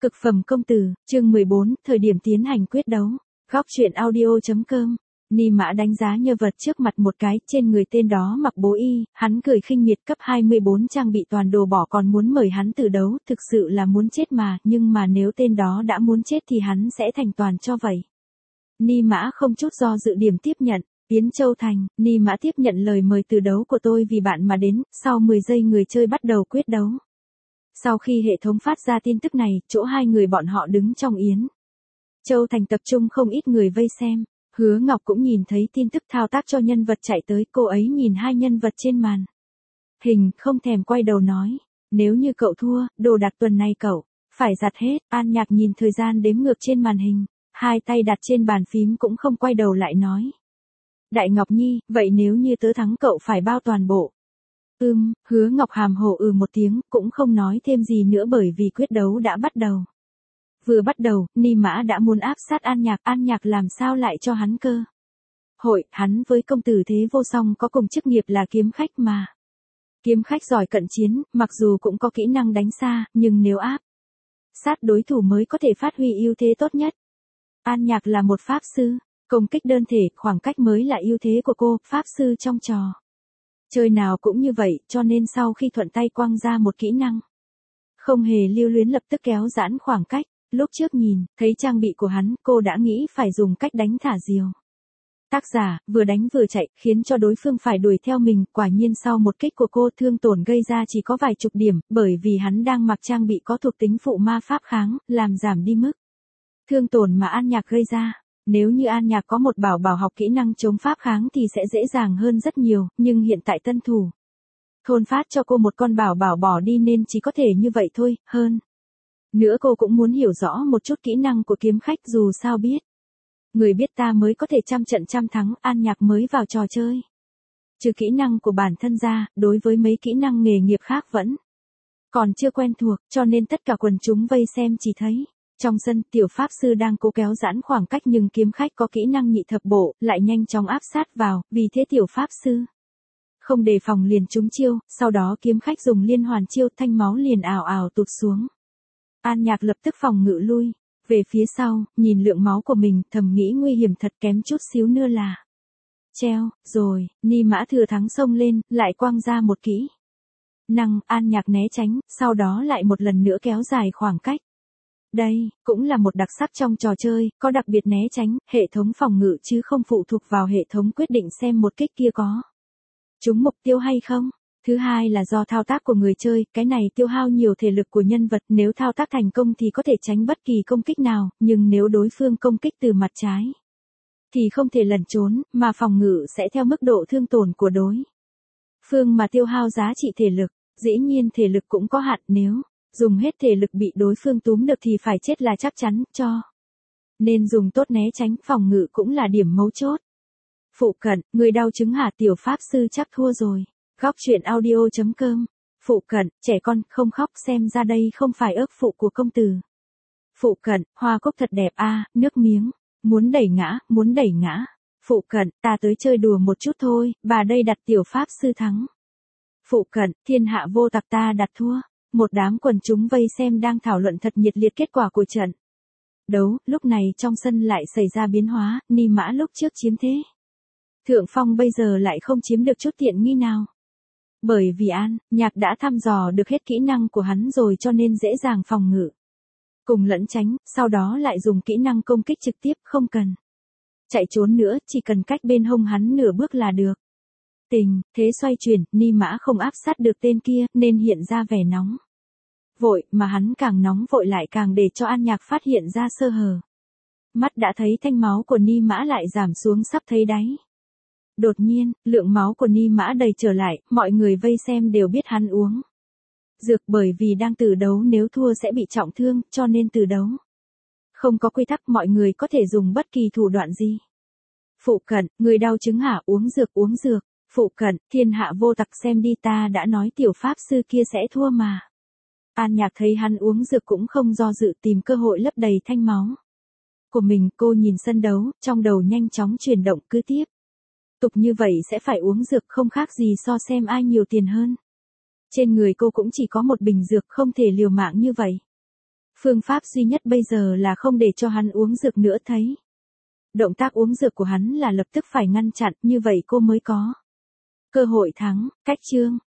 Cực phẩm công tử, chương 14, thời điểm tiến hành quyết đấu. Góc truyện audio.com. Ni Mã đánh giá nhân vật trước mặt một cái, trên người tên đó mặc bố y, hắn cười khinh miệt cấp 24 trang bị toàn đồ bỏ còn muốn mời hắn tử đấu, thực sự là muốn chết mà, nhưng mà nếu tên đó đã muốn chết thì hắn sẽ thành toàn cho vậy. Ni Mã không chút do dự điểm tiếp nhận. Yến Châu Thành, Ni Mã tiếp nhận lời mời từ đấu của tôi vì bạn mà đến, sau 10 giây người chơi bắt đầu quyết đấu. Sau khi hệ thống phát ra tin tức này, chỗ hai người bọn họ đứng trong Yến Châu Thành tập trung không ít người vây xem. Hứa Ngọc cũng nhìn thấy tin tức thao tác cho nhân vật chạy tới, cô ấy nhìn hai nhân vật trên màn hình, không thèm quay đầu nói, nếu như cậu thua, đồ đạc tuần này cậu phải giặt hết. An Nhạc nhìn thời gian đếm ngược trên màn hình, hai tay đặt trên bàn phím cũng không quay đầu lại nói. Đại Ngọc Nhi, vậy nếu như tớ thắng cậu phải bao toàn bộ. Hứa Ngọc hàm hồ một tiếng, cũng không nói thêm gì nữa bởi vì quyết đấu đã bắt đầu. Vừa bắt đầu, Ni Mã đã muốn áp sát An Nhạc làm sao lại cho hắn cơ hội, hắn với công tử Thế Vô Song có cùng chức nghiệp là kiếm khách mà. Kiếm khách giỏi cận chiến, mặc dù cũng có kỹ năng đánh xa, nhưng nếu áp sát đối thủ mới có thể phát huy ưu thế tốt nhất. An Nhạc là một pháp sư, công kích đơn thể, khoảng cách mới là ưu thế của cô, pháp sư trong trò chơi nào cũng như vậy, cho nên sau khi thuận tay quăng ra một kỹ năng, không hề lưu luyến lập tức kéo giãn khoảng cách. Lúc trước nhìn thấy trang bị của hắn, cô đã nghĩ phải dùng cách đánh thả diều. Tác giả, vừa đánh vừa chạy, khiến cho đối phương phải đuổi theo mình, quả nhiên sau một kích của cô thương tổn gây ra chỉ có vài chục điểm, bởi vì hắn đang mặc trang bị có thuộc tính phụ ma pháp kháng, làm giảm đi mức thương tổn mà An Nhạc gây ra. Nếu như An Nhạc có một bảo học kỹ năng chống pháp kháng thì sẽ dễ dàng hơn rất nhiều, nhưng hiện tại tân thủ thôn phát cho cô một con bảo bỏ đi nên chỉ có thể như vậy thôi, hơn nữa cô cũng muốn hiểu rõ một chút kỹ năng của kiếm khách, dù sao biết người biết ta mới có thể trăm trận trăm thắng. An Nhạc mới vào trò chơi, trừ kỹ năng của bản thân ra, đối với mấy kỹ năng nghề nghiệp khác vẫn còn chưa quen thuộc, cho nên tất cả quần chúng vây xem chỉ thấy trong sân tiểu pháp sư đang cố kéo giãn khoảng cách, nhưng kiếm khách có kỹ năng nhị thập bộ lại nhanh chóng áp sát vào, vì thế tiểu pháp sư không đề phòng liền trúng chiêu, sau đó kiếm khách dùng liên hoàn chiêu, thanh máu liền ào ào tụt xuống. An Nhạc lập tức phòng ngự lui về phía sau, nhìn lượng máu của mình, thầm nghĩ nguy hiểm thật, kém chút xíu nữa là treo rồi. Ni Mã thừa thắng xông lên, lại quăng ra một kỹ năng, An Nhạc né tránh, sau đó lại một lần nữa kéo dài khoảng cách. Đây cũng là một đặc sắc trong trò chơi, có đặc biệt né tránh, hệ thống phòng ngự chứ không phụ thuộc vào hệ thống quyết định xem một kích kia có trúng mục tiêu hay không. Thứ hai là do thao tác của người chơi, cái này tiêu hao nhiều thể lực của nhân vật, nếu thao tác thành công thì có thể tránh bất kỳ công kích nào, nhưng nếu đối phương công kích từ mặt trái thì không thể lẩn trốn, mà phòng ngự sẽ theo mức độ thương tổn của đối phương mà tiêu hao giá trị thể lực. Dĩ nhiên thể lực cũng có hạn, nếu dùng hết thể lực bị đối phương túm được thì phải chết là chắc chắn, cho nên dùng tốt né tránh, phòng ngự cũng là điểm mấu chốt. Phụ cận, người đau chứng hả, tiểu pháp sư chắc thua rồi. Góc truyện audio.com. Phụ cận, trẻ con, không khóc, xem ra đây không phải ước phụ của công tử. Phụ cận, hoa cúc thật đẹp a, nước miếng, muốn đẩy ngã. Phụ cận, ta tới chơi đùa một chút thôi, bà đây đặt tiểu pháp sư thắng. Phụ cận, thiên hạ vô tặc, ta đặt thua. Một đám quần chúng vây xem đang thảo luận thật nhiệt liệt kết quả của trận đấu. Lúc này trong sân lại xảy ra biến hóa, Ni Mã lúc trước chiếm thế thượng phong bây giờ lại không chiếm được chút tiện nghi nào. Bởi vì An Nhạc đã thăm dò được hết kỹ năng của hắn rồi, cho nên dễ dàng phòng ngự cùng lẫn tránh, sau đó lại dùng kỹ năng công kích trực tiếp, không cần chạy trốn nữa, chỉ cần cách bên hông hắn nửa bước là được. Tình thế xoay chuyển, Ni Mã không áp sát được tên kia nên hiện ra vẻ nóng vội, mà hắn càng nóng vội lại càng để cho An Nhạc phát hiện ra sơ hở. Mắt đã thấy thanh máu của Ni Mã lại giảm xuống sắp thấy đáy. Đột nhiên, lượng máu của Ni Mã đầy trở lại, mọi người vây xem đều biết hắn uống dược, bởi vì đang tử đấu nếu thua sẽ bị trọng thương, cho nên tử đấu không có quy tắc, mọi người có thể dùng bất kỳ thủ đoạn gì. Phụ cận, người đau chứng hả, uống dược. Phụ cận, thiên hạ vô tặc, xem đi, ta đã nói tiểu pháp sư kia sẽ thua mà. An Nhạc thấy hắn uống dược cũng không do dự, tìm cơ hội lấp đầy thanh máu của mình. Cô nhìn sân đấu, trong đầu nhanh chóng chuyển động, cứ tiếp tục như vậy sẽ phải uống dược, không khác gì so xem ai nhiều tiền hơn. Trên người cô cũng chỉ có một bình dược, không thể liều mạng như vậy. Phương pháp duy nhất bây giờ là không để cho hắn uống dược nữa thấy. Động tác uống dược của hắn là lập tức phải ngăn chặn, như vậy cô mới có cơ hội thắng. Cách chương